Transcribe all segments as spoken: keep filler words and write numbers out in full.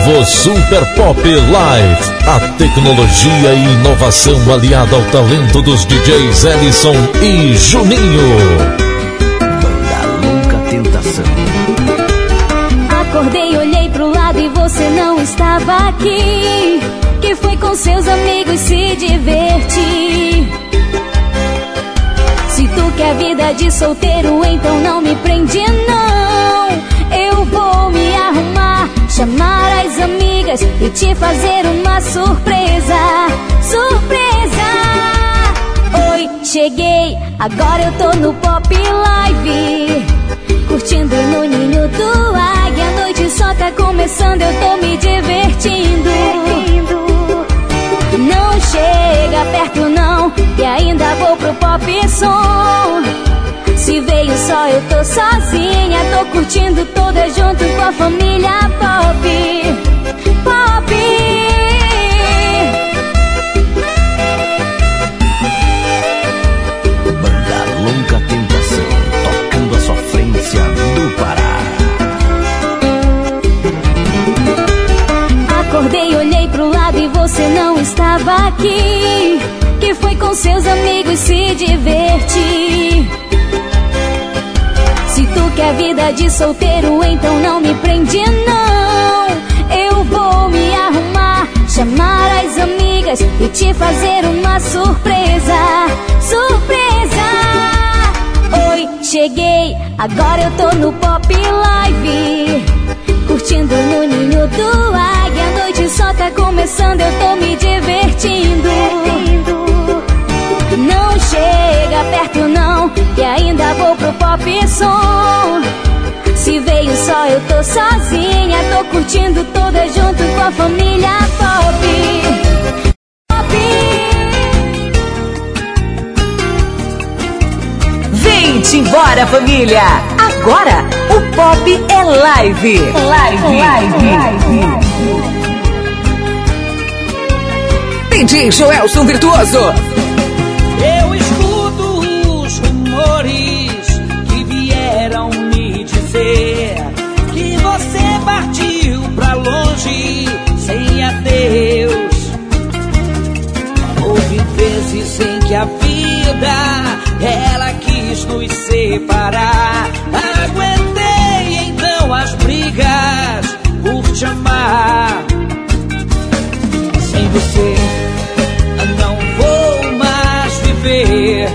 Novo Super Pop Live. A tecnologia e inovação aliada ao talento dos D Js Ellison e Juninho. Banda Louca Tentação. Acordei, olhei pro lado e você não estava aqui. Que foi com seus amigos se divertir. Se tu quer vida de solteiro, então não me prende não. Eu vou me arrumar, chamar as amigas e te fazer uma surpresa. Surpresa! Oi, cheguei, agora eu tô no Pop Live, curtindo no ninho do águia. A noite só tá começando, eu tô me divertindo. Não chega perto não, e ainda vou pro pop som. Se veio só eu tô sozinha, tô curtindo toda junto com a família Pop. Pop. Banda Louca Tentação, tocando a sofrência do Pará. Acordei, olhei pro lado e você não estava aqui. Que foi com seus amigos se divertir. Se tu quer vida de solteiro, então não me prende não. Eu vou me arrumar, chamar as amigas e te fazer uma surpresa. Surpresa! Oi, cheguei, agora eu tô no Pop Live, curtindo no ninho do águia. A noite só tá começando, eu tô me divertindo. Não chega perto não, que ainda vou pro pop som. Se veio só eu tô sozinha, tô curtindo toda junto com a família Pop. Pop. Vem-te embora, família! Agora o Pop é live. Live. Live. Live. D J Joelson Virtuoso. Eu escuto os rumores que vieram me dizer que você partiu pra longe sem adeus. Houve vezes em que a vida, ela quis nos separar. Aguentei então as brigas por te amar. Sem você não vou mais viver.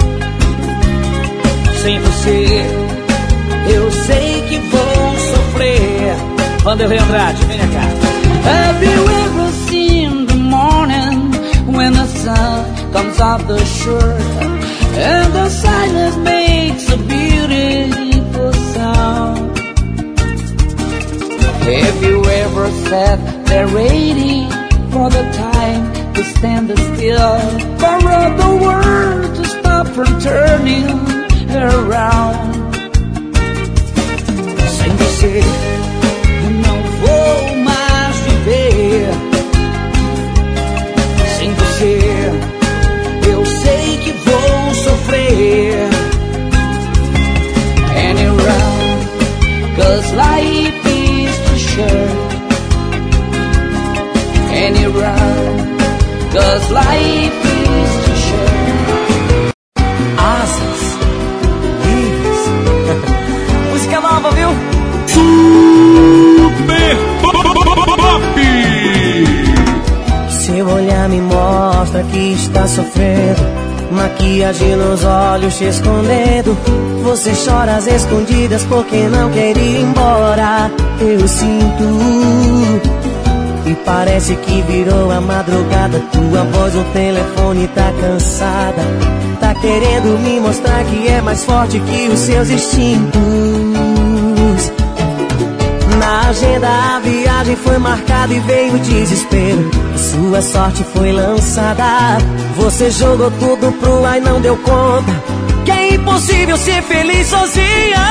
Sem você eu sei que vou sofrer. Vanderlei Andrade, vem cá. Have you ever seen the morning when the sun comes off the shore and the silence makes a beautiful sound? Have you ever sat there waiting for the time to stand still, for all the world to stop from turning around? Sem você não vou mais viver. Sem você eu sei que vou sofrer. And around, 'cause life is too short. And around, 'cause life is too short. Asas, livres. Música nova, viu? Super Pop. Seu olhar me mostra que está sofrendo, maquiagem nos olhos te escondendo. Você chora às escondidas porque não quer ir embora. Eu sinto, e parece que virou a madrugada. Tua voz no telefone tá cansada, tá querendo me mostrar que é mais forte que os seus instintos. Na agenda a viagem foi marcada e veio o desespero. Sua sorte foi lançada, você jogou tudo pro ar e não deu conta que é impossível ser feliz sozinha.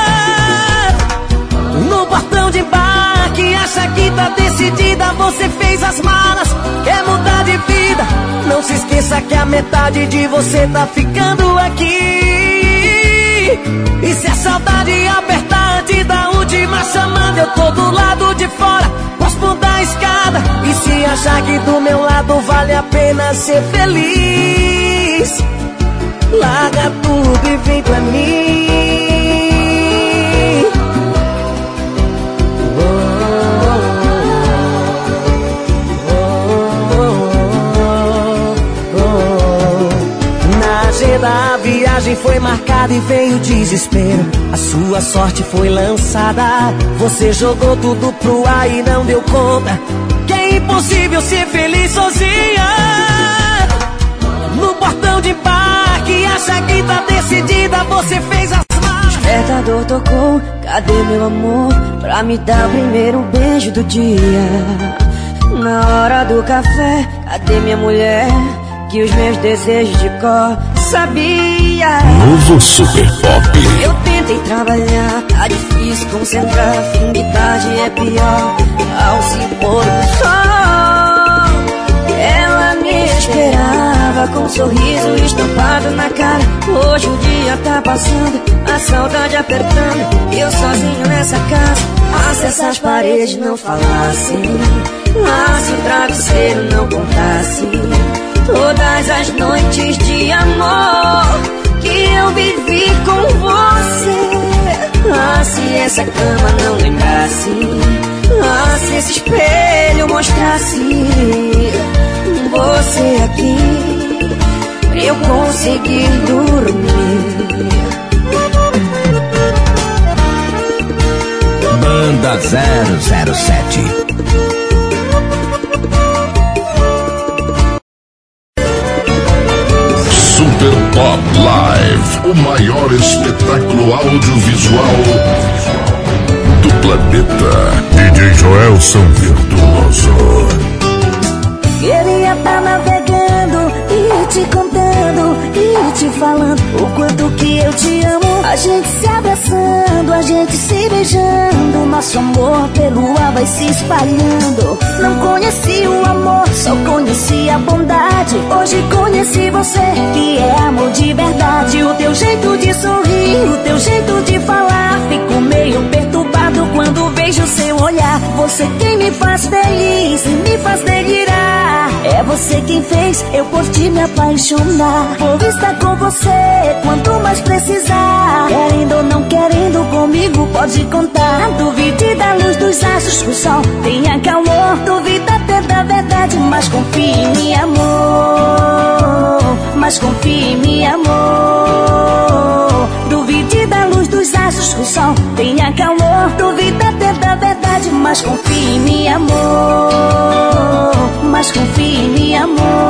No portão de embarque, acha que tá decidida, você fez as malas, quer mudar de vida. Não se esqueça que a metade de você tá ficando aqui. E se a saudade apertar antes da última chamada, eu tô do lado de fora, gosto da escada achar que do meu lado vale a pena ser feliz. Larga tudo e vem pra mim. Na agenda a viagem foi marcada e veio desespero. A sua sorte foi lançada. Você jogou tudo pro ar e não deu conta que é impossível ser feliz sozinha. No portão de embarque, acha que tá decidida, você fez as malas. Despertador tocou, cadê meu amor? Pra me dar o primeiro beijo do dia. Na hora do café, cadê minha mulher? Que os meus desejos de cor sabia. Novo Super Pop. Eu tentei trabalhar, tá difícil concentrar. Fim de tarde é pior, ao se pôr do sol. Ela me esperava com um sorriso estampado na cara. Hoje o dia tá passando, a saudade apertando. Eu sozinho nessa casa, ah, se essas paredes não falassem, ah, se o travesseiro não contasse todas as noites de amor que eu vivi com você. Ah, se essa cama não lembrasse, ah, se esse espelho mostrasse você aqui, pra eu conseguir dormir. Banda zero zero sete. Super Pop Live, o maior espetáculo audiovisual do planeta. D J Joelson Virtuoso. Queria estar navegando e te contando e te falando o quanto que eu te amo. A gente se abraçando, a gente se beijando. Nosso amor pelo ar vai se espalhando. Não conheci o amor, só conheci a bondade. Hoje conheci você, que é amor de verdade. O teu jeito de sorrir, o teu jeito de falar. Fico meio perturbado quando vejo seu olhar. Você quem me faz feliz e me faz delirar. É você quem fez eu por ti me apaixonar. Vou estar com você quanto mais precisar. Querendo ou não querendo, comigo pode contar. Duvide da luz dos astros, o sol tenha calor. Duvida até da verdade, mas confie em mim, amor. Mas confie em mim, amor. Duvide da luz dos astros, o sol tenha calor. Duvida até da verdade, mas confie em mim, amor. Mas confie em mim,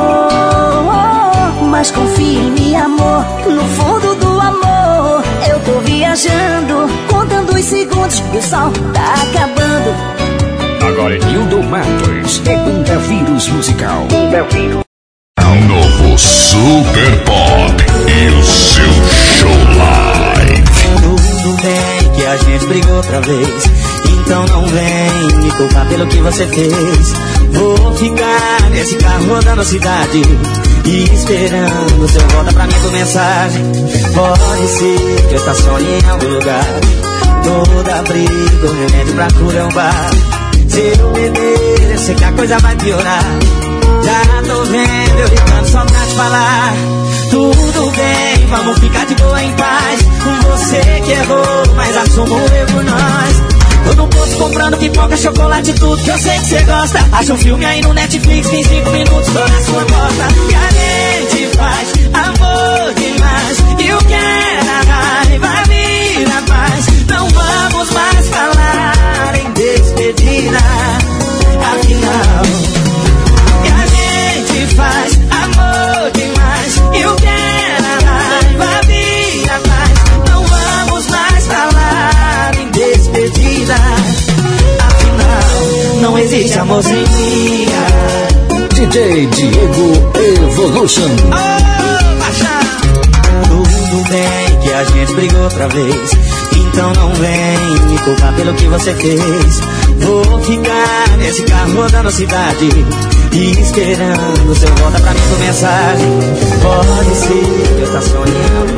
amor. Mas confie em mim, amor. No fundo do amor eu tô viajando, contando os segundos que o sol tá acabando. Agora é Nildo Matos, Segunda Vírus Musical. Novo Super Pop e o seu show live. Tudo bem que a gente brigou outra vez, então não vem me culpar pelo que você fez. Vou ficar nesse carro rodando a cidade e esperando seu volta pra minha mensagem. Pode ser que eu estacione em algum lugar. Toda briga, um remédio pra curar um bar. Se eu beber, eu sei que a coisa vai piorar. Já tô vendo eu gritando só pra te falar. Tudo bem, vamos ficar de boa em paz. Você que errou, mas assumo o erro por nós. Tô no posto comprando pipoca, chocolate, tudo que eu sei que você gosta. Acha um filme aí no Netflix, em cinco minutos tô na sua porta. E a gente faz amor demais. E o que era raiva vira paz. Não vamos mais falar em despedida. Afinal, e a gente faz amor demais. E o que era raiva vira paz. Não vamos mais falar em despedida. Afinal, não existe amor sem mim. D J Diego Evolution. Oh, baixa. Tudo bem que a gente brigou outra vez, então não vem me culpar pelo que você fez. Vou ficar nesse carro rodando a cidade e esperando seu volta pra minha mensagem. Pode ser que eu estacione em algum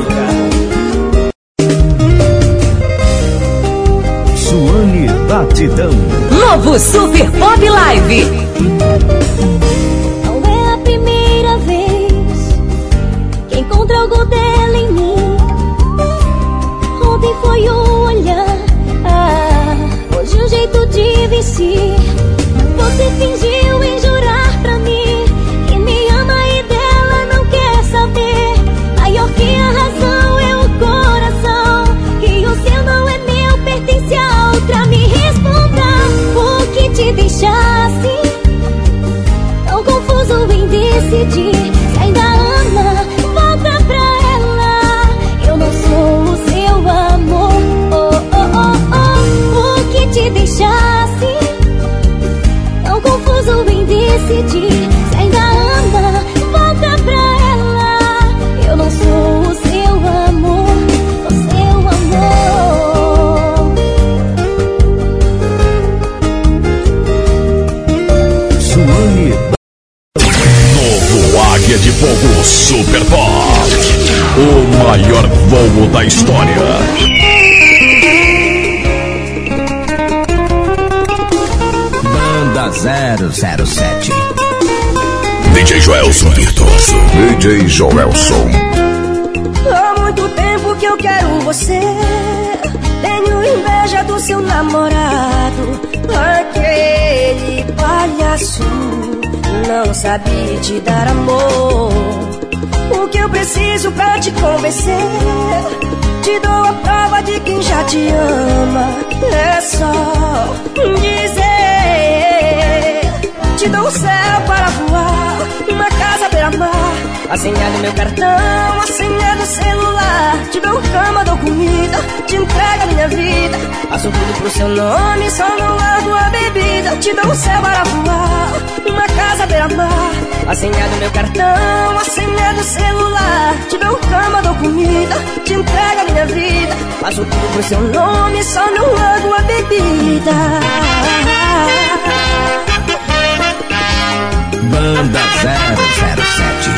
lugar. Suane Batidão. Novo Super Pop Live. Não é a primeira vez que encontro algo dela em mim. Ontem foi o olhar, ah, hoje o jeito de vestir. Você fingiu em jurar pra mim que me ama e dela não quer saber. Maior que a razão é o coração, que o seu não é meu, pertence a outra. Me responda o que te deixasse tão confuso em decidir. Se ainda ama, volta pra ela. Eu não sou o seu amor. Oh, oh, oh, oh. O que te deixasse tão confuso em decidir. Se ainda ama, volta pra ela. Eu não sou o seu amor, o seu amor. Suane. Novo Águia de Fogo Super Pop. O maior voo da história. Banda zero zero sete. D J Joelson Virtuoso. D J Joelson. Há muito tempo que eu quero você. Tenho inveja do seu namorado. Aquele palhaço não sabe te dar amor. O que eu preciso pra te convencer? Te dou a prova de quem já te ama. É só dizer. Te dou um céu para voar, uma casa beira-mar, a senha do meu cartão, a senha do celular. Te dou cama, dou comida, te entrego a minha vida. Faço tudo pro seu nome, só não largo a bebida. Te dou um céu para voar, uma casa beira-mar, a senha do meu cartão, a senha do celular. Te dou cama, dou comida, te entrego a minha vida. Faço tudo pro seu nome, só não largo a bebida. Banda zero zero sete.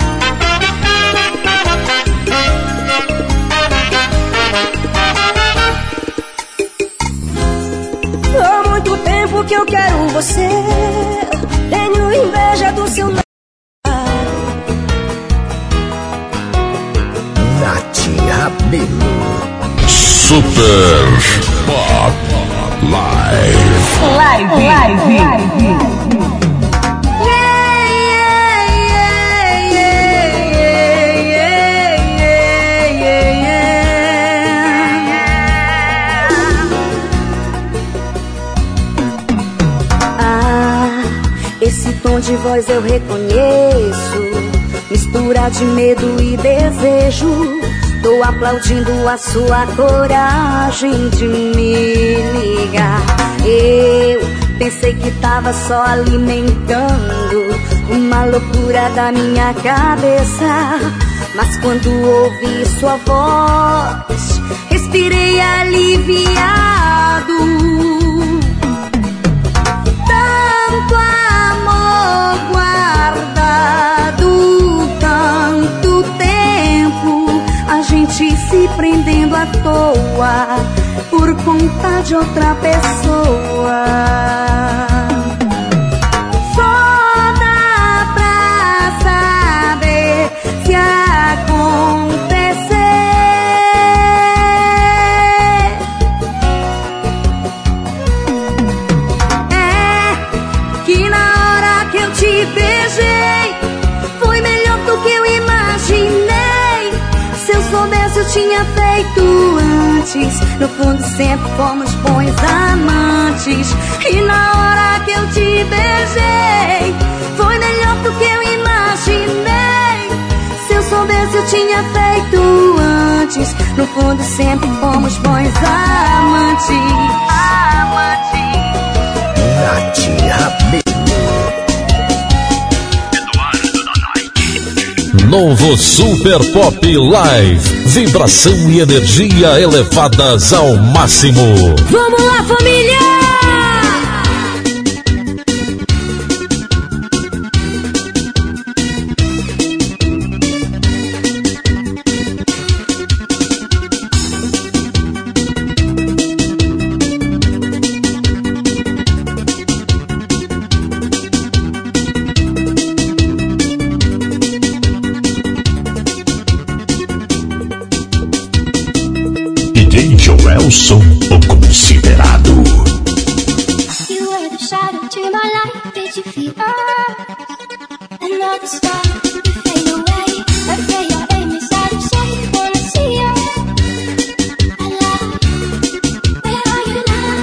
Há muito tempo que eu quero você. Tenho inveja do seu namorado. Nath Rabelo. Super Pop Live. Live. Live. Live. Esse tom de voz eu reconheço, mistura de medo e desejo. Tô aplaudindo a sua coragem de me ligar. Eu pensei que tava só alimentando uma loucura da minha cabeça, mas quando ouvi sua voz, respirei aliviado. Tanto amor guardado, tanto tempo, a gente se prendendo à toa por conta de outra pessoa. Só dá pra saber se acontecer. É que na hora que eu te beijei, foi melhor do que eu imaginei. Se eu soubesse eu tinha feito antes. No fundo sempre fomos bons amantes. E na hora que eu te beijei, foi melhor do que eu imaginei. Se eu soubesse eu tinha feito antes. No fundo sempre fomos bons amantes. Amantes. Nath Rabelo. Novo Super Pop Live. Vibração e energia elevadas ao máximo. Vamos lá, família! seu som o considerado. You were the shadow to my light. Did you feel us? Another star, you fade away. Afraid your aim is out of sight. Wanna see you alive. Where are you now?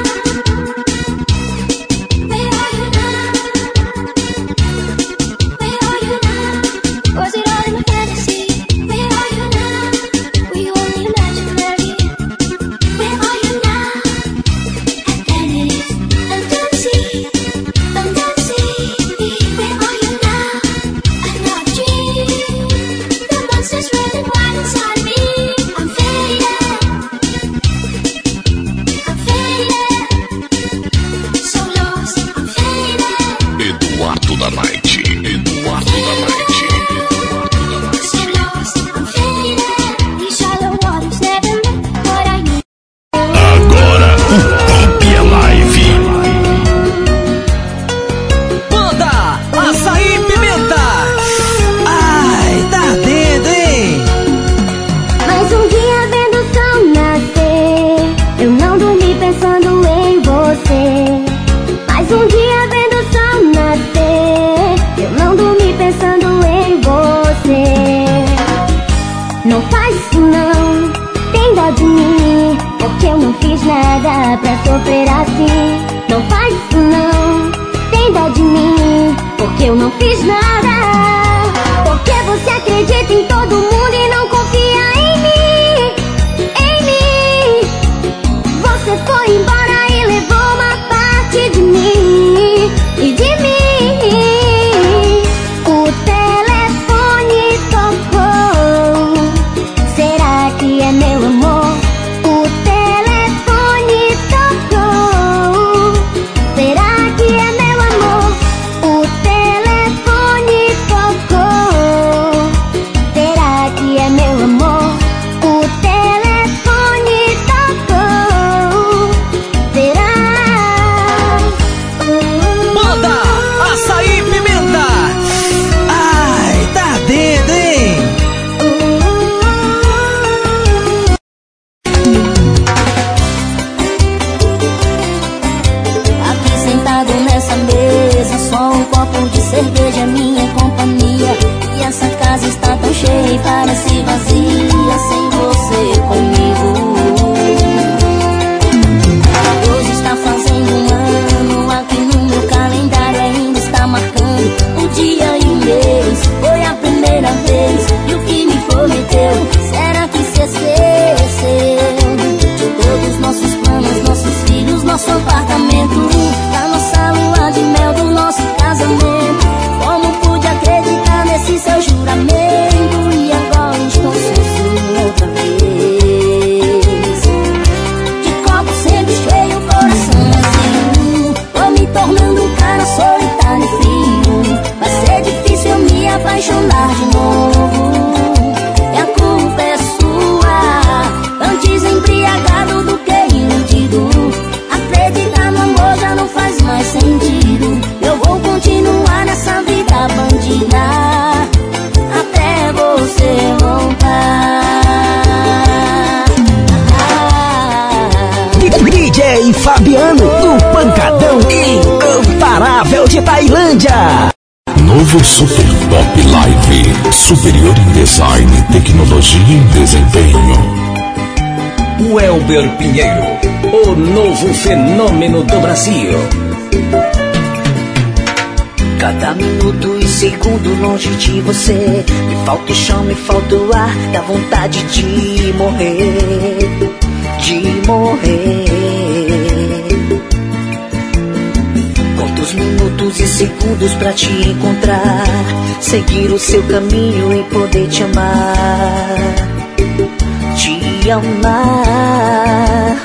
Where are you now? Where are you now? Was it all in my fantasy? Where are you now? Were you only imaginary? Where are you now? Atlantis, Andancy, Andancy. Where are you now? Another dream. The monster's running wild inside me. I'm faded. I'm faded. So lost, I'm faded. Eduardo da Night. Eduardo da Night. So lost, I'm faded. These shallow waters never met what I need. Agora o Pop é Live. Banda Açaí Pimenta. Ai, tá dentro, hein? Mais um dia vendo o sol nascer, eu não dormi pensando em você. Mais um dia vendo o sol nascer, eu não dormi pensando em você. Não faz isso não, tem dó de mim, porque eu não fiz nada pra sofrer assim. Não faz isso não, tem dó de mim, porque eu não fiz nada. Porque você acredita em todo mundo e não confia em mim, em mim. Você foi embora e levou uma parte de mim e de mim. O telefone tocou, será que é meu amor? O telefone tocou, será que é meu amor? O telefone tocou, será que é meu amor? O telefone tocou, será? Banda Açaí Pimenta. Ai, tá dentro, hein? Aqui sentado nessa mesa, só um copo de cerveja é minha companhia. E essa casa está tão cheia e parece vazia sem você comigo. Hoje está fazendo um ano, aqui no meu calendário ainda está marcando o dia e o mês. Foi a primeira vez e o que me prometeu, será que se esqueceu? De todos nossos planos, nossos filhos, nosso apartamento, da nossa lua de mel, do nosso casamento. Como pude acreditar nesse seu juramento e agora estou sozinho outra vez. De copo sempre cheio, coração vazio. Tô me tornando um cara solitário e frio. Vai ser difícil eu me apaixonar de novo. E a culpa é sua, antes embriagado do que iludido. Acreditar no amor já não faz mais sentido. Eu vou continuar nessa vida bandida até você voltar. D J Fabiano, do Pancadão Incomparável de Tailândia. Novo Super Pop Live. Superior em design, tecnologia e desempenho. Welber Pinheiro, o novo fenômeno do Brasil. Cada minuto e segundo longe de você, me falta o chão, me falta o ar, dá vontade de morrer, de morrer. Quantos minutos e segundos pra te encontrar, seguir o seu caminho e poder te amar, te amar.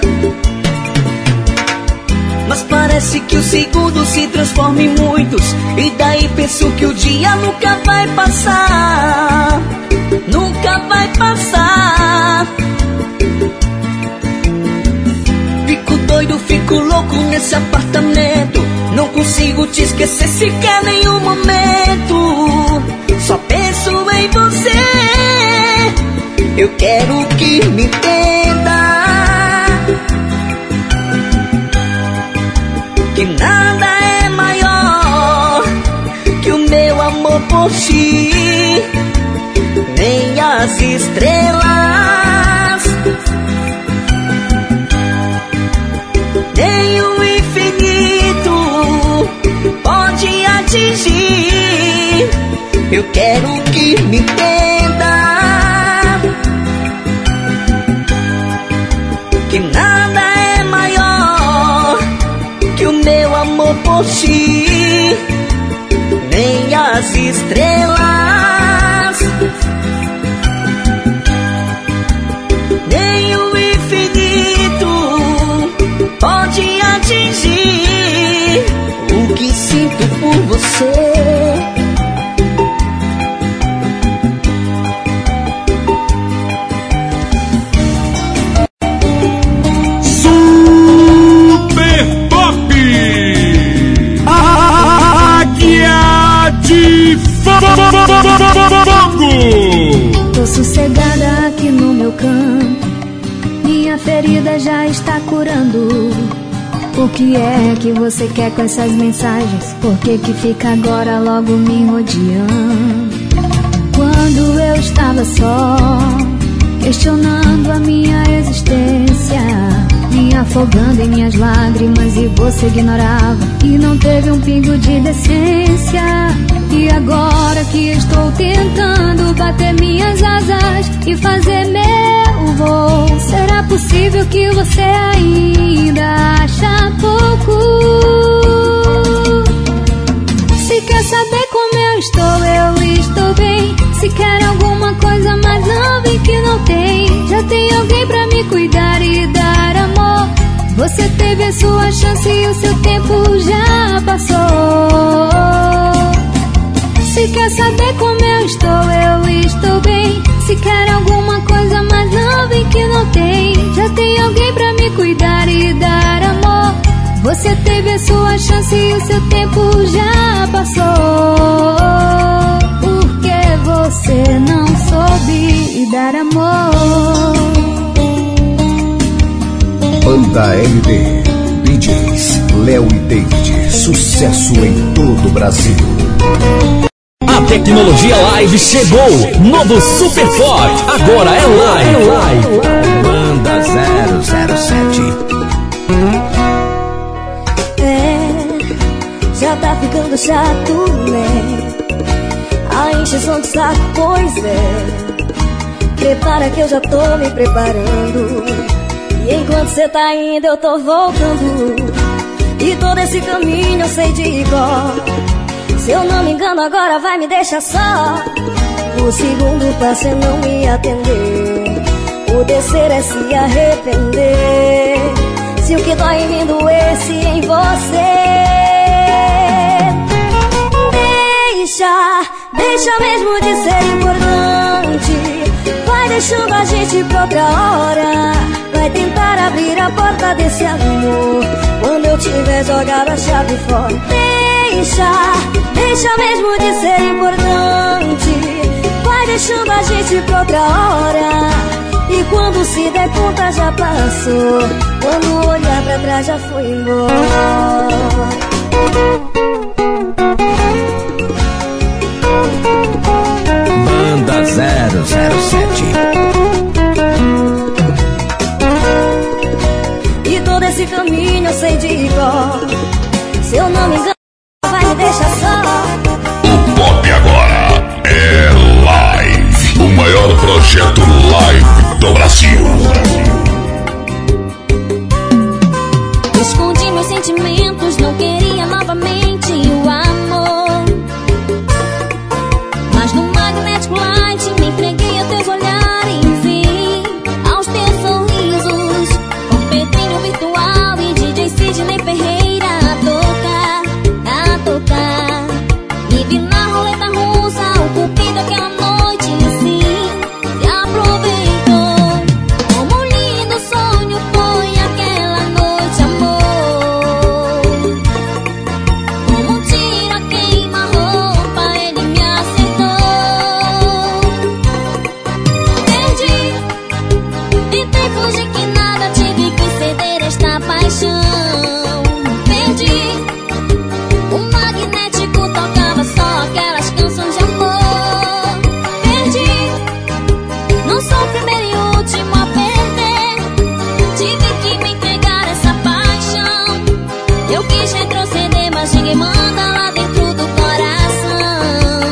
Mas parece que o segundo se transforma em muitos, e daí penso que o dia nunca vai passar, nunca vai passar. Fico doido, fico louco nesse apartamento, não consigo te esquecer sequer nenhum momento. Só penso em você, eu quero que me entenda. ti, nem as estrelas, nem o infinito pode atingir. Eu quero que me entenda, que nada é maior que o meu amor por ti, nem as estrelas, nem o infinito pode atingir o que sinto por você. Tô sossegada aqui no meu canto, minha ferida já está curando. O que é que você quer com essas mensagens? Por que que fica agora logo me rodeando? Quando eu estava só, questionando a minha existência, me afogando em minhas lágrimas, e você ignorava e não teve um pingo de decência. E agora que estou tentando bater minhas asas e fazer meu voo, será possível que você ainda acha pouco? Se quer saber como eu estou, eu estou bem. Se quer alguma coisa, mas não vem que não tem. Já tem alguém pra me cuidar e dar amor. Você teve a sua chance e o seu tempo já passou. Se quer saber como eu estou, eu estou bem. Se quer alguma coisa, mas não vem que não tem. Já tem alguém pra me cuidar e dar amor. Você teve a sua chance e o seu tempo já passou. Porque você não soube dar amor. Banda L D, D Js Léo e David, sucesso em todo o Brasil. A tecnologia live chegou. Novo Super Forte, agora é live. É live. Banda zero zero sete. É, já tá ficando chato, né? A encheção de saco, pois é. Prepara que eu já tô me preparando. E enquanto cê tá indo, eu tô voltando. E todo esse caminho eu sei de cor. Se eu não me engano, agora vai me deixar só. O segundo passo é não me atender. O terceiro é se arrepender. Se o que dói em mim doesse em você. Deixa, deixa mesmo de ser importante. Vai deixando a gente pra outra hora. Vai tentar abrir a porta desse amor quando eu tiver jogado a chave fora. Deixa, deixa mesmo de ser importante. Vai deixando a gente pra outra hora. E quando se der conta já passou. Quando olhar pra trás já foi embora. Banda zero zero sete. E todo esse caminho eu sei de cor. Se eu não me engano, vai me deixar só. O Pop agora é live. O maior projeto live do Brasil. Escondi meus sentimentos, não queria novamente o amor. Mas no Magnetic Light me entreguei a teus olhares e aos teus sorrisos. Com Pedrinho virtual e D J Sidney Ferreira a tocar, a tocar. E vi na roleta russa o cupido aquela noite assim se aproveitou. Como linha proceder, mas ninguém manda lá dentro do coração.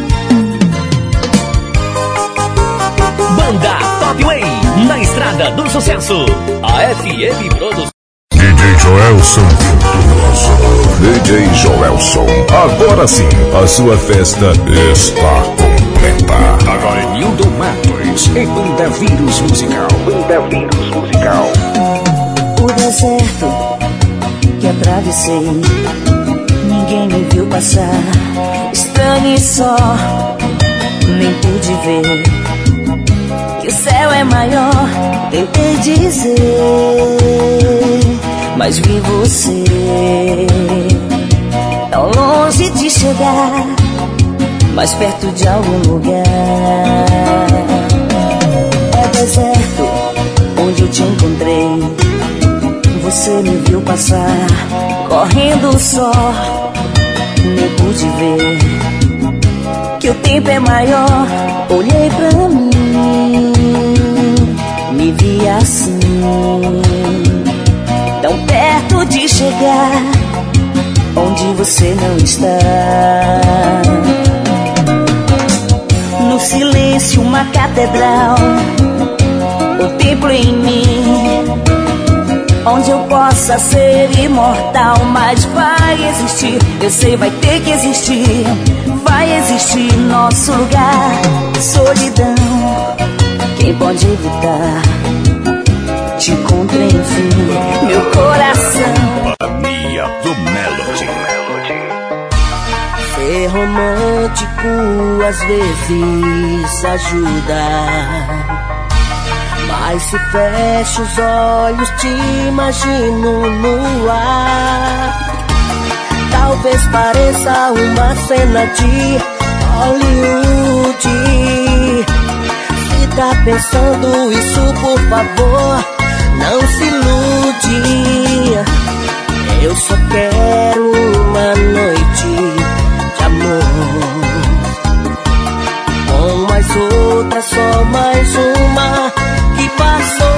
Banda Top Way, na estrada do sucesso. A F M Produções. D J Joelson Virtuoso. D J Joelson. Agora sim, a sua festa está completa. Agora é Nildo Matos e Banda Vírus Musical. Banda Vírus Musical. O deserto que atravessei, ninguém me viu passar. Estranho e só, nem pude ver que o céu é maior. Tentei dizer, mas vi você tão longe de chegar, mais perto de algum lugar. É deserto onde eu te encontrei. Você me viu passar, correndo só, nem pude ver que o tempo é maior. Olhei pra mim, me vi assim, tão perto de chegar onde você não está. No silêncio uma catedral, o templo em mim, onde eu possa ser imortal. Mas vai existir, eu sei, vai ter que existir. Vai existir nosso lugar. Solidão, quem pode evitar? Te encontrei, enfim, meu coração. Mania do Melody. Ser romântico às vezes ajuda, mas se fecho os olhos te imagino no ar. Talvez pareça uma cena de Hollywood. Se tá pensando isso, por favor, não se ilude. Eu só quero uma noite de amor, com mais outra, só mais uma que passou.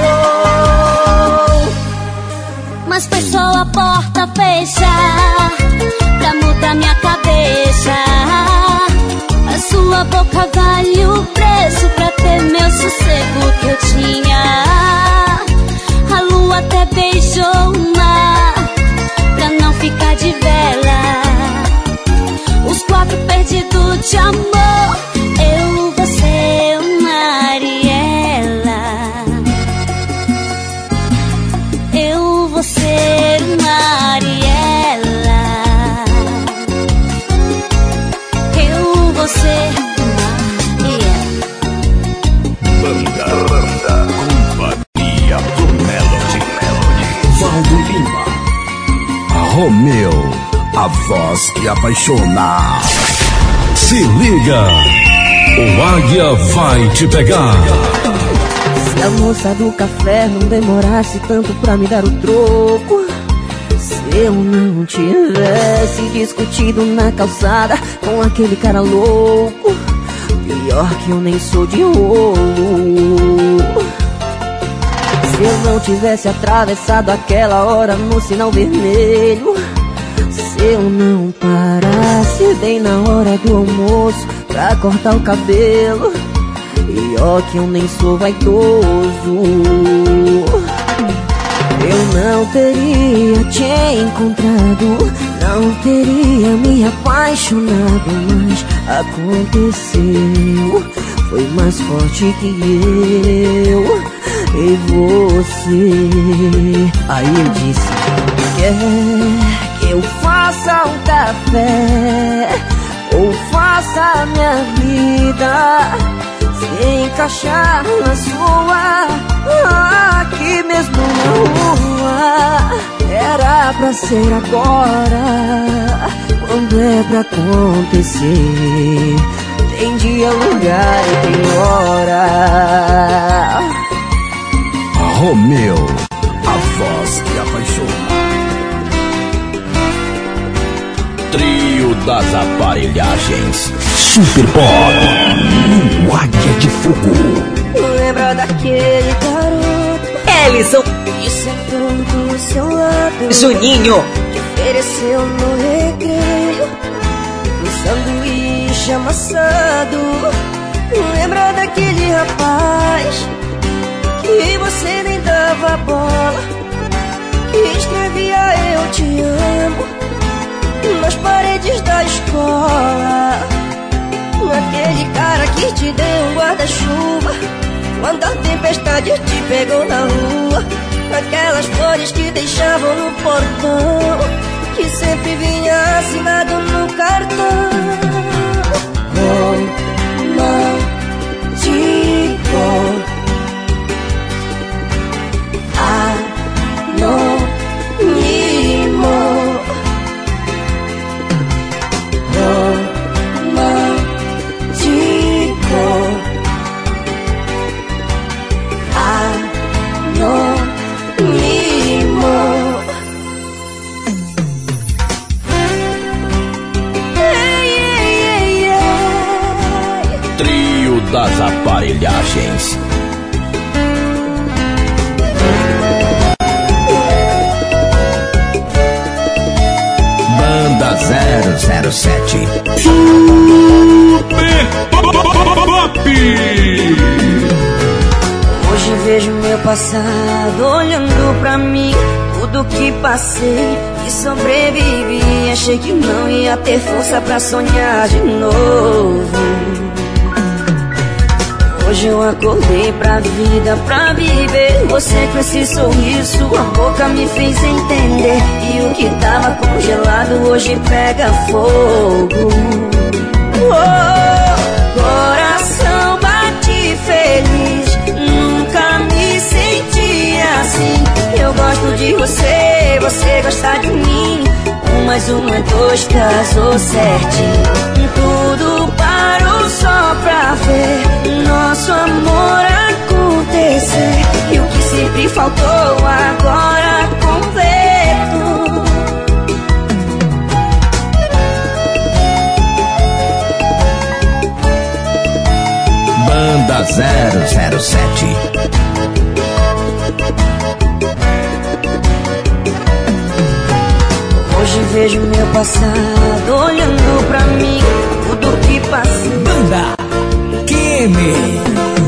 Mas foi só a porta fechar pra mudar minha cabeça. A sua boca vale o preço pra ter meu sossego que eu tinha. A lua até beijou o mar pra não ficar de vela. Os quatro perdidos de amor, eu, você, Mariela. Eu, você, Mariela. Eu, você, Mariela. Banda, banda, Companhia do Melody. Valdo Lima. Romeu, a voz que apaixona. Se liga, o Águia vai te pegar. Se a moça do café não demorasse tanto pra me dar o troco, se eu não tivesse discutido na calçada com aquele cara louco, pior que eu nem sou de rolo. Se eu não tivesse atravessado aquela hora no sinal vermelho, se eu não parasse bem na hora do almoço pra cortar o cabelo, pior que eu nem sou vaidoso, eu não teria te encontrado, não teria me apaixonado, mas aconteceu, foi mais forte que eu e você. Aí eu disse: quer que eu faça um café ou faça a minha vida se encaixar na sua, aqui mesmo na rua? Era pra ser agora, quando é pra acontecer, tem dia, lugar e tem hora. Romeu, a voz que apaixona. Trio das aparelhagens. Super Pop, o Águia de Fogo. Lembra daquele garoto Ellison, que sentou do seu lado, Juninho, que ofereceu no recreio um sanduíche amassado. Lembra daquele rapaz que você nem dava bola, que escrevia eu te amo nas paredes da escola? Aquele cara que te deu um guarda-chuva quando a tempestade te pegou na rua. Aquelas flores que deixavam no portão, que sempre vinha assinado no cartão. Romântico, anônimo, romântico, anônimo. Trio das Aparelhagens. Banda zero zero sete. Super Pop! Hoje vejo meu passado olhando pra mim, tudo que passei e sobrevivi. Achei que não ia ter força pra sonhar de novo. Hoje eu acordei pra vida, pra viver. Você com esse sorriso, sua boca me fez entender. E o que tava congelado hoje pega fogo. Oh, coração bate feliz, nunca me senti assim. Eu gosto de você, você gosta de mim. Um mais um é dois, casou certinho. Tudo parou só pra ver nosso amor acontecer. E o que sempre faltou agora completo. Banda zero zero sete. Hoje vejo meu passado olhando pra mim, tudo que passei. Banda Kemi.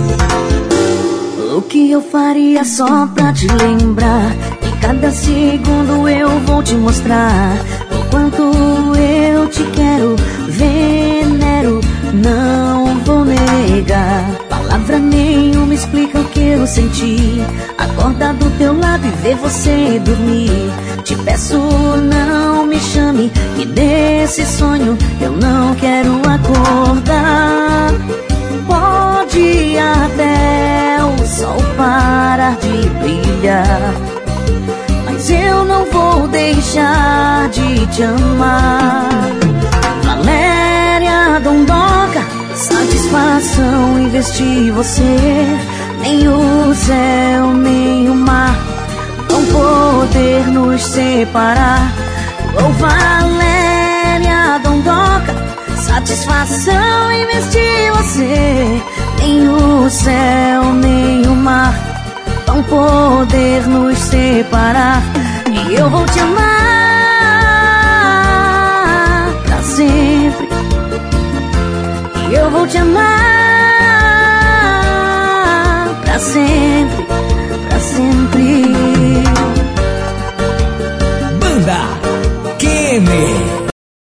O que eu faria só pra te lembrar? E cada segundo eu vou te mostrar o quanto eu te quero, venero, não vou negar. Palavra nenhuma explica o que eu senti. Acordar do teu lado e ver você dormir. Te peço, não me chame, que desse sonho eu não quero acordar. Pode até o sol parar de brilhar, mas eu não vou deixar de te amar. Valéria Dondoca, satisfação em vestir você. Nem o céu, nem o mar vão poder nos separar. Oh, Valéria Dondoca, satisfação em vestir você. Nem o céu, nem o mar vão poder nos separar. E eu vou te amar pra sempre. E eu vou te amar pra sempre, pra sempre. Banda Kemi.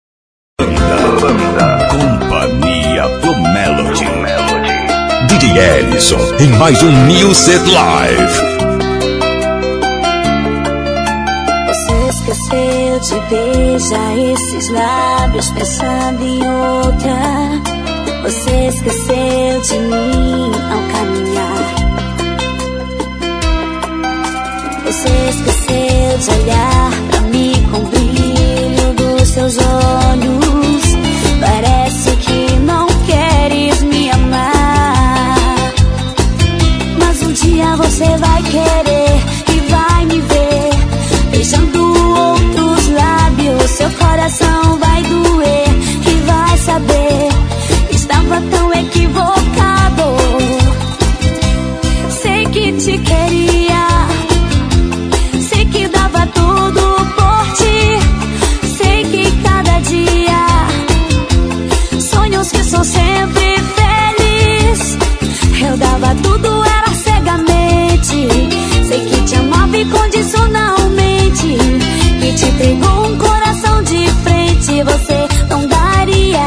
Companhia do Melody. D J Ellison em mais um New Set Live. Você esqueceu de beijar esses lábios pensando em outra. Você esqueceu de mim ao caminhar. Você esqueceu de olhar pra mim com o brilho dos seus olhos. Parece que não queres me amar, mas um dia você vai querer e vai me ver beijando outros lábios. Seu coração vai doer e vai saber, estava tão equivocado. Sei que te queria, sei que dava tudo que você não daria.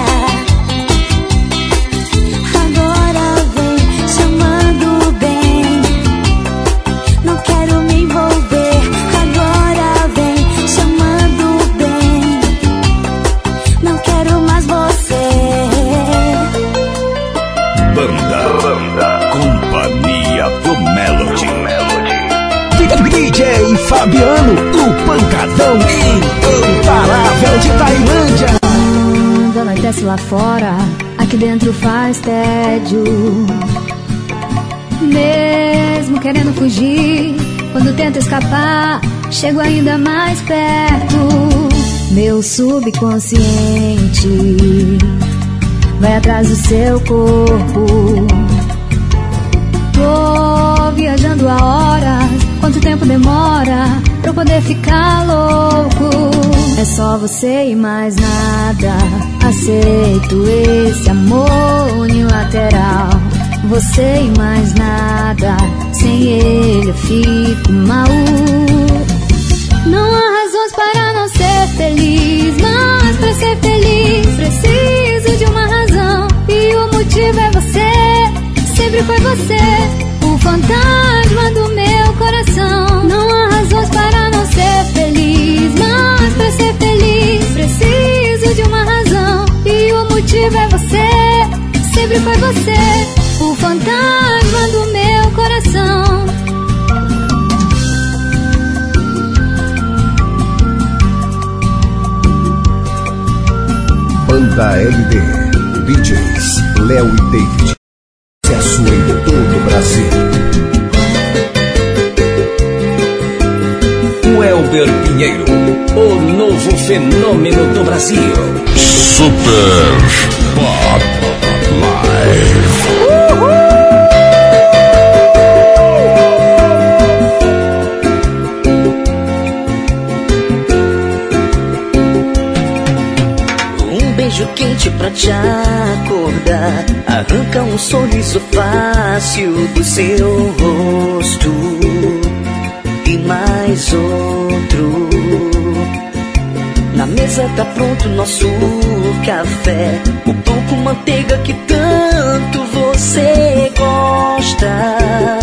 Agora vem chamando bem, não quero me envolver. Agora vem chamando bem, não quero mais você. Banda, Banda, Companhia do Melody. D J Fabiano, o pancadão imparável de Tailândia. Quando anoitece lá fora, aqui dentro faz tédio. Mesmo querendo fugir, quando tento escapar, chego ainda mais perto. Meu subconsciente vai atrás do seu corpo. Tô viajando há horas, quanto tempo demora pra eu poder ficar louco? É só você e mais nada. Aceito esse amor unilateral. Você e mais nada. Sem ele eu fico mal. Não há razões para não ser feliz, mas pra ser feliz preciso de uma razão. E o motivo é você, sempre foi você, o fantasma do meu coração. Não há razões para não ser feliz, mas pra ser feliz preciso de uma razão. E o motivo é você, sempre foi você, o fantasma do meu coração. Banda L D, D Js Léo e David. Sucesso em todo o Brasil. O Elber Pinheiro, o novo fenômeno do Brasil. Super Pop Live. Beijo quente pra te acordar, arranca um sorriso fácil do seu rosto e mais outro. Na mesa tá pronto nosso café, o pão com manteiga que tanto você gosta.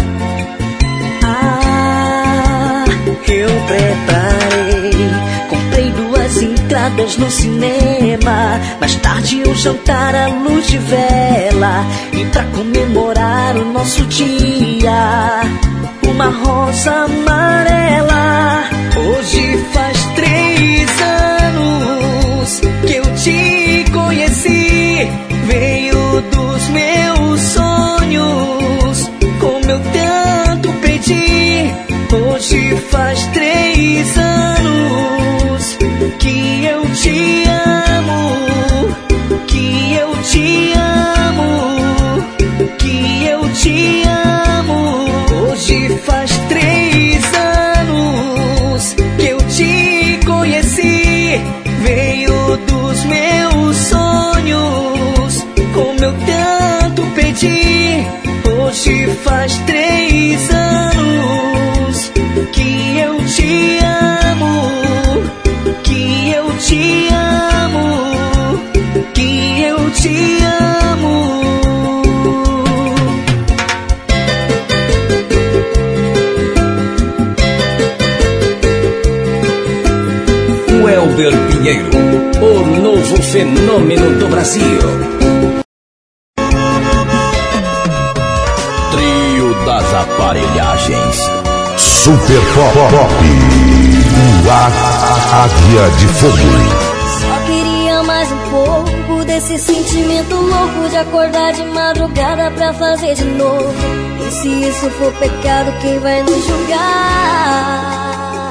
Ah, eu preparei, comprei duas entradas no cinema. Mais tarde um jantar à luz de vela. E pra comemorar o nosso dia, uma rosa amarela. Hoje faz três anos que eu te conheci. Veio dos meus sonhos, como eu tanto pedi. Hoje faz três anos que eu te amo, que eu te amo, que eu te amo. Hoje faz três anos que eu te conheci. Veio dos meus sonhos, como eu tanto pedi. Hoje faz três anos que eu te amo, que eu te amo, que eu te amo. O Elber Pinheiro, o novo fenômeno do Brasil. Trio das aparelhagens. Super Pop. A Águia de Fogo. Só queria mais um pouco desse sentimento louco de acordar de madrugada pra fazer de novo. E se isso for pecado, quem vai nos julgar?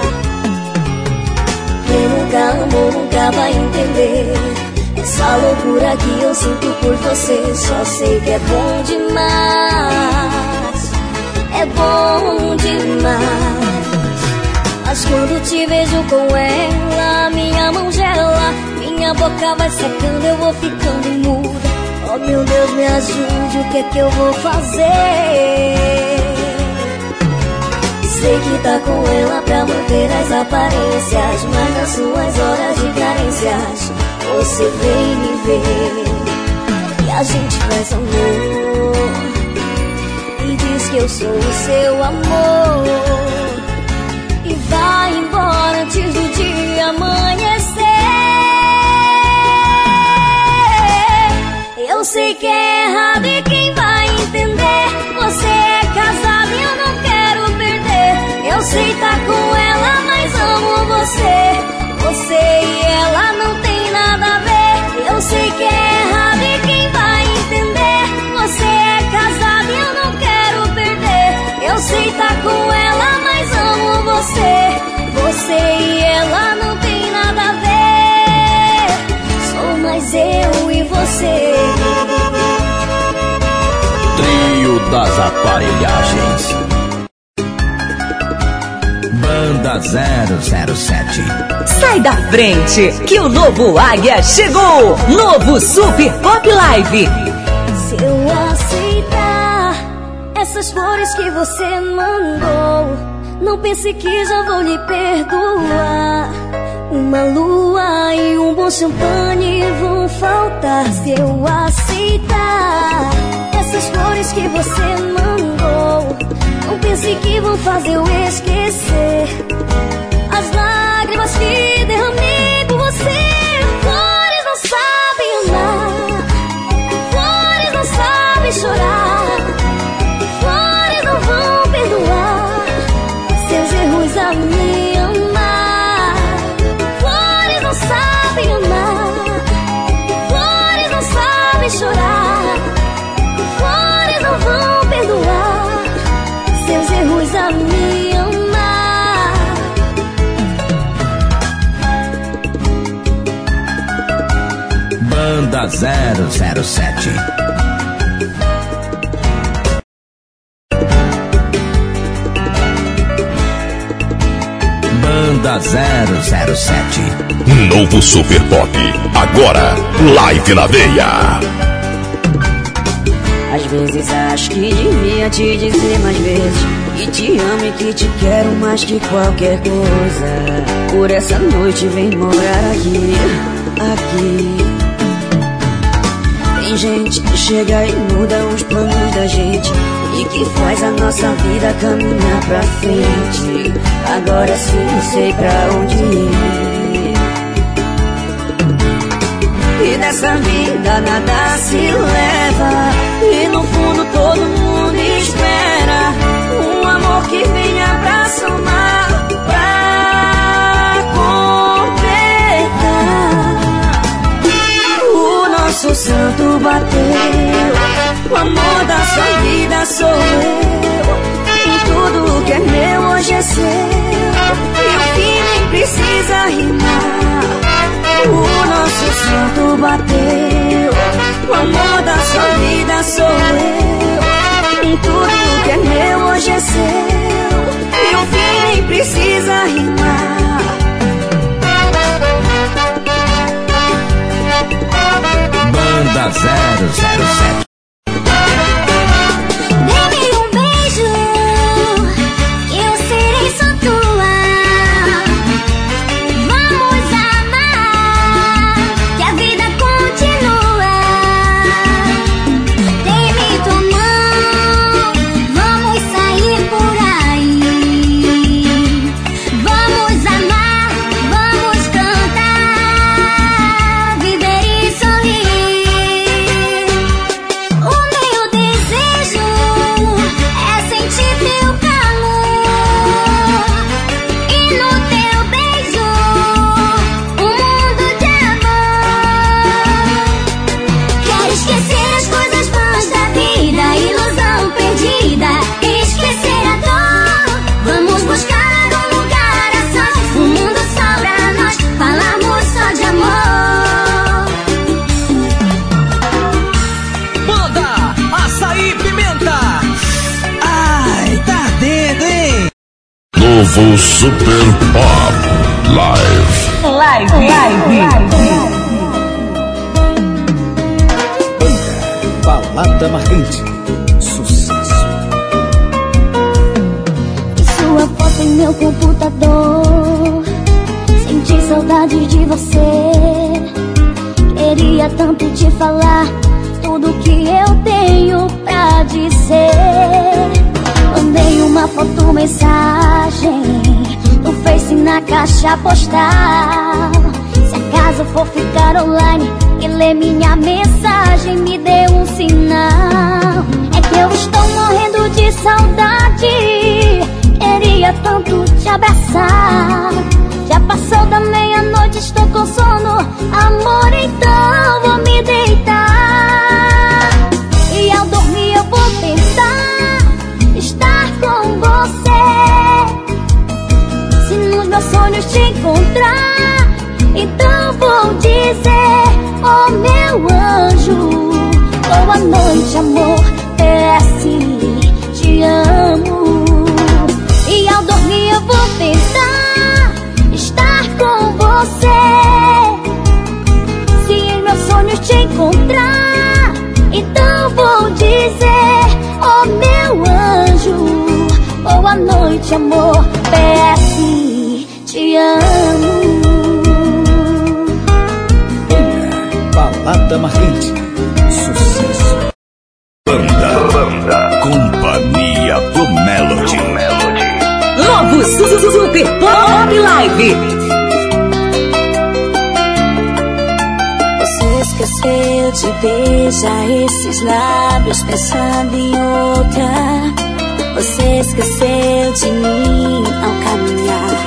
Quem nunca amou nunca vai entender essa loucura que eu sinto por você. Só sei que é bom demais, é bom demais. Mas quando te vejo com ela, minha mão gela, minha boca vai secando, eu vou ficando muda. Oh meu Deus, me ajude, o que é que eu vou fazer? Sei que tá com ela pra manter as aparências, mas nas suas horas de carências você vem me ver e a gente faz amor e diz que eu sou o seu amor e vai embora antes do dia amanhecer. Eu sei que é errado e quem vai entender? Você é casado e eu não quero perder. Eu sei tá com ela, mas amo você. Você e ela não tem nada a ver. Eu sei que é errado e quem vai entender? Você é casado e eu não quero perder. Eu sei tá com ela, mas amo você. Você e ela não tem nada a ver. Sou mais eu e você. Trio das Aparelhagens. Banda zero zero sete. Sai da frente, que o novo Águia chegou! Novo Super Pop Live. Se eu aceitar essas flores que você mandou, não pense que já vou lhe perdoar. Uma lua e um bom champanhe vão faltar. Se eu aceitar essas flores que você mandou, não pense que vão fazer eu esquecer as lágrimas que derramei por você. Flores não sabem amar, flores não sabem chorar, flores não vão perdoar seus erros a me amar. Flores não sabem amar, flores não sabem chorar, flores não vão perdoar seus erros a me amar. Banda zero zero sete. Banda zero zero sete. Novo Super Pop, agora live na veia. Às vezes acho que devia te dizer mais vezes que te amo e que te quero mais que qualquer coisa. Por essa noite vem morar aqui, aqui. Tem gente que chega e muda os planos da gente e que faz a nossa vida caminhar pra frente. Agora sim sei pra onde ir. E dessa vida nada se leva, e no fundo todo mundo espera um amor que venha pra somar, pra completar. O nosso santo bateu, o amor da sua vida sou eu. E tudo que é meu hoje é seu, e o fim nem precisa rimar. O nosso santo bateu, o amor da sua vida sou eu. E tudo que é meu hoje é seu, e o fim nem precisa rimar. Banda zero zero sete. Dê-me um beijo, eu serei só tua. Vamos amar, que a vida continua. Dê-me tua mão, vamos sair por aí. Vamos amar, vamos cantar, viver e sorrir. O meu desejo é sentir teu calor, e no teu beijo um mundo de amor. Quero esquecer as coisas boas da vida, ilusão perdida, esquecer a dor. Vamos buscar um lugar a sós, um mundo só pra nós, falarmos só de amor. Banda Açaí Pimenta. Ai, tá ardendo, hein? Novo Super Pop Live. Live. Live. Balada Marcante. Sucesso. Sua foto em meu computador, senti saudade de você. tanto te falar tudo que eu tenho pra dizer. Mandei uma foto, mensagem no Face, na caixa postal. Se acaso for ficar online e ler minha mensagem, me dê um sinal. É que eu estou morrendo de saudade, queria tanto te abraçar. Já passou da meia-noite, estou com sono, amor, então vou me deitar. E ao dormir eu vou tentar estar com você. Se nos meus sonhos te encontrar, então vou dizer: oh meu anjo, boa noite amor, P S, te amo. E ao dormir eu vou tentar estar com você. Se em meus sonhos te encontrar, então vou dizer: oh meu anjo, boa noite amor, P S, te amo. Balada Marcante, sucesso. Banda, Banda, Companhia do Melody. Novo Super Pop Live. Você esqueceu de beijar esses lábios pensando em outra. Você esqueceu de mim ao caminhar.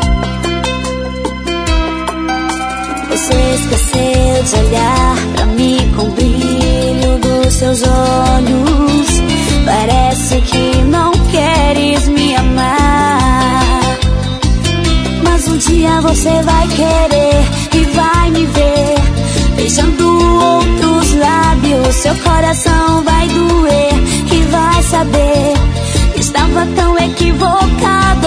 Você esqueceu de olhar pra mim com o brilho dos seus olhos. Parece que não queres me amar, mas um dia você vai querer e vai me ver beijando outros lábios. Seu coração vai doer e vai saber que estava tão equivocado.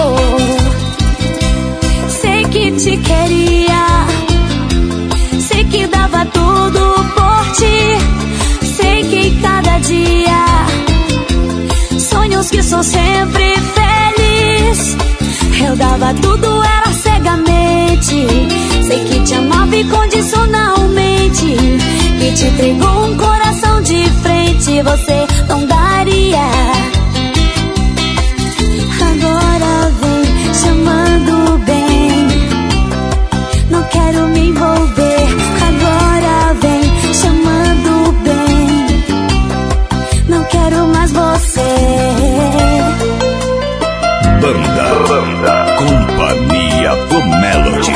Sei que te queria, sei que dava tudo por ti. Sei que cada dia sonhos que sou sempre feliz. Eu dava tudo, era cegamente. Sei que te amava incondicionalmente, que te entregou um coração de frente. Você não daria. Agora vem chamando bem, não quero me envolver. Agora vem chamando bem, não quero mais você. Banda, Banda, Companhia do Melody.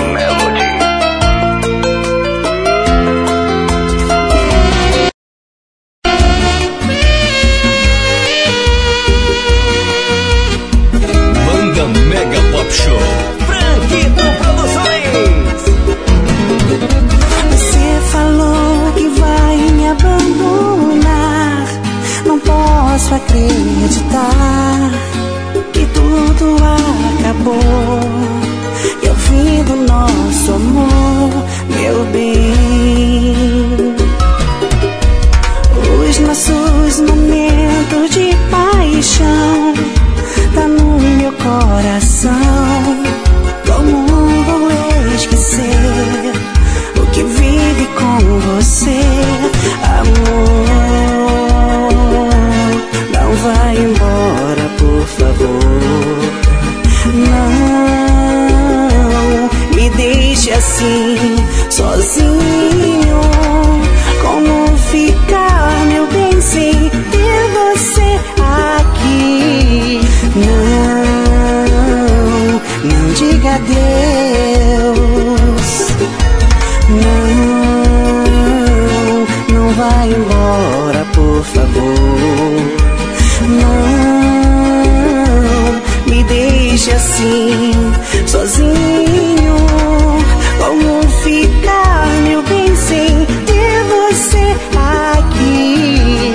Banda Mega Pop Show. Franquito Produções. Você falou que vai me abandonar. Não posso acreditar que tudo acabou. Eu vi do nosso amor, meu bem. Os nossos momentos de paixão tá no meu coração. Como vou esquecer o que vive com você, amor? Não vai embora, por favor. Não me deixe assim, sozinho. Como ficar, meu bem, sem ter você aqui? Não, não diga adeus. Não, não vai embora, por favor. Não me deixe assim, sozinho. Como ficar, meu bem, sem ter você aqui?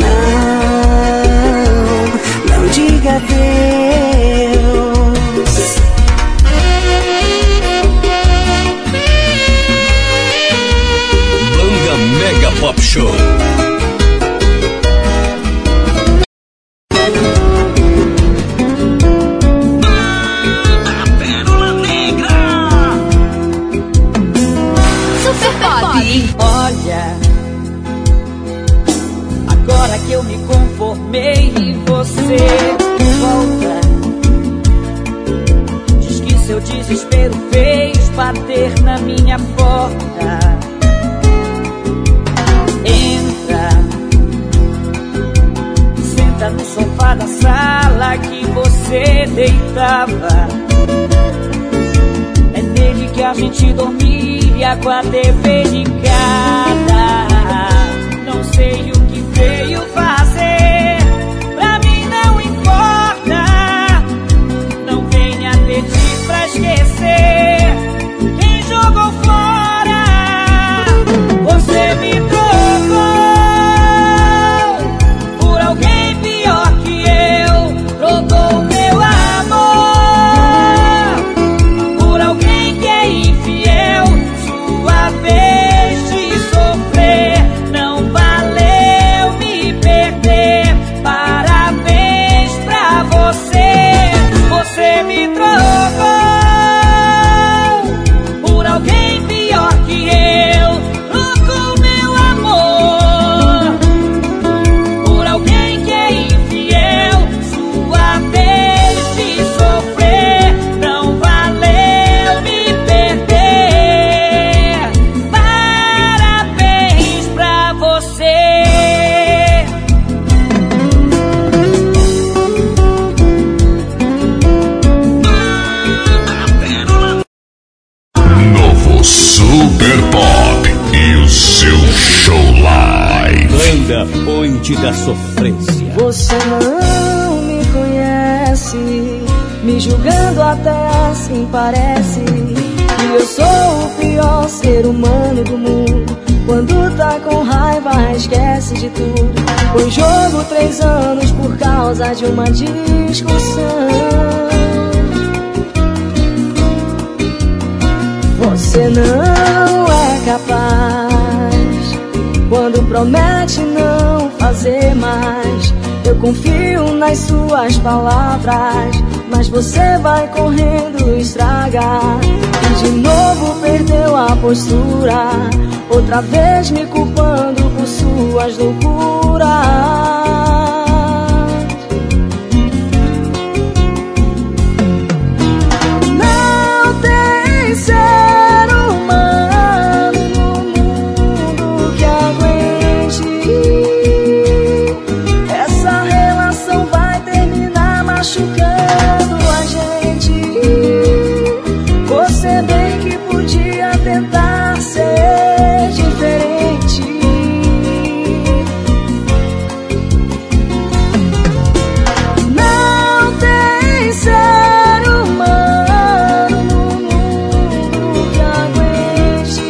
Não, não diga adeus. Banda Mega Pop Show. Olha, que eu me conformei e você volta. Diz que seu desespero fez bater na minha porta. Entra, senta no sofá da sala que você deitava. É nele que a gente dormia com a T V ligada. Não sei o que veio fazer, pra mim não importa. Não venha pedir pra esquecer quem jogou fora. Você me trocou por alguém pior que eu. Trocou meu amor por alguém que é infiel. Sua vez de sofrer não valeu me perder. Parabéns pra você. Você me trocou por alguém pior que eu. Trocou meu amor por alguém que é infiel. Sua vez de sofrer não valeu me perder. Parabéns pra você. Novo Super Pop e o seu show live. Banda Ponte da Sofrência. Você não me conhece, me julgando até assim parece que eu sou o pior ser humano do mundo. Quando tá com raiva esquece de tudo. Foi jogo três anos por causa de uma discussão. Você não é capaz quando promete não fazer mais. Eu confio nas suas palavras, mas você vai correndo estragar. E de novo perdeu a postura, outra vez me culpando por suas loucuras. Não tem ser humano no mundo que aguente. Essa relação vai terminar machucando a gente. Você bem que podia tentar ser diferente. Não tem ser humano no mundo que aguente.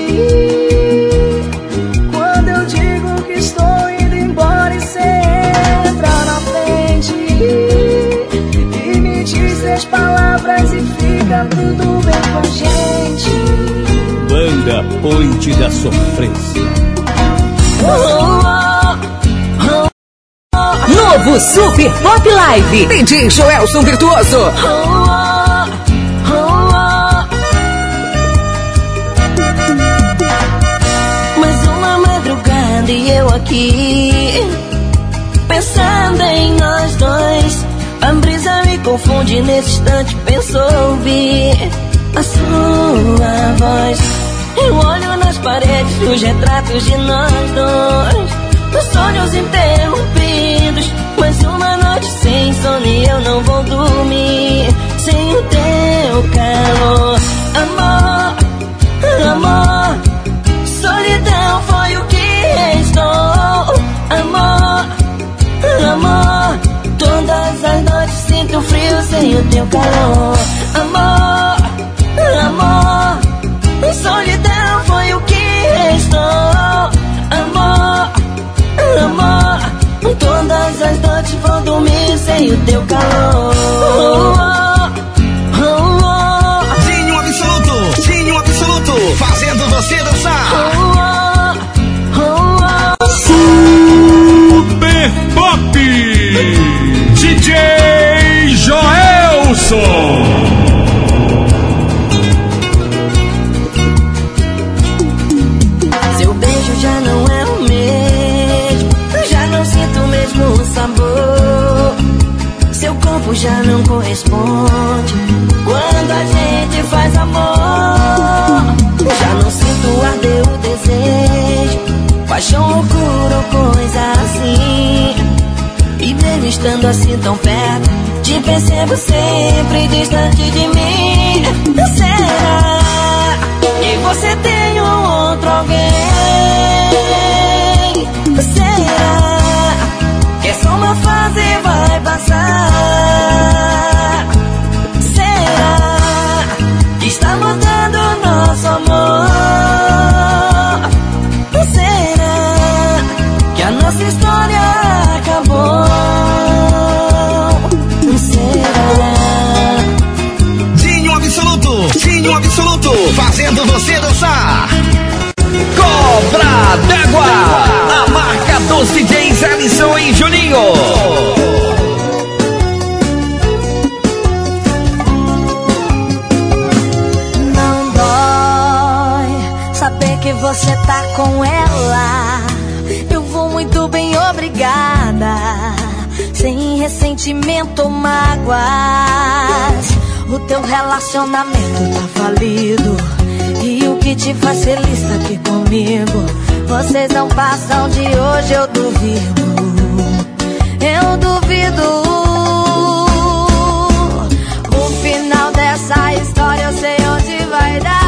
Quando eu digo que estou indo embora e cê entra na frente e me diz as palavras e fica tudo bem com a gente. Banda Ponte da Sofrência. Novo Super Pop Live. D J Joelson Virtuoso. Mais uma madrugada e eu aqui pensando em nós dois. A brisa me confunde nesse instante, penso ouvir a sua voz. Eu olho nas paredes dos retratos de nós dois, dos sonhos interrompidos. Mais uma noite sem sono e eu não vou dormir sem o teu calor. Amor, amor, solidão foi o que restou. Amor, amor, todas as noites sinto frio sem o teu calor. Amor, amor, solidão foi o que restou. Amor, amor, todas as noites vou dormir sem o teu calor. Oh, oh, oh, oh. Tinho absoluto, Tinho absoluto, fazendo você dançar. Oh, oh, oh, oh. Super Pop D J Joelson. Seu beijo já não é o mesmo, já não sinto o mesmo estando assim tão perto, te percebo sempre distante de mim. Será que você tem um outro alguém? Será que é só uma fase e vai passar? Será que está mudando o nosso amor? Será que a nossa história acabou? Será? Dinho Absoluto, Dinho Absoluto, fazendo você dançar. Cobra d'Água, a marca dos D Js Ellison e Juninho. Não dói saber que você tá com ela. Eu vou muito bem, obrigada, sem ressentimento ou mágoas. O teu relacionamento tá falido, e o que te faz feliz tá aqui comigo. Vocês não passam de hoje, eu duvido, eu duvido. O final dessa história eu sei onde vai dar.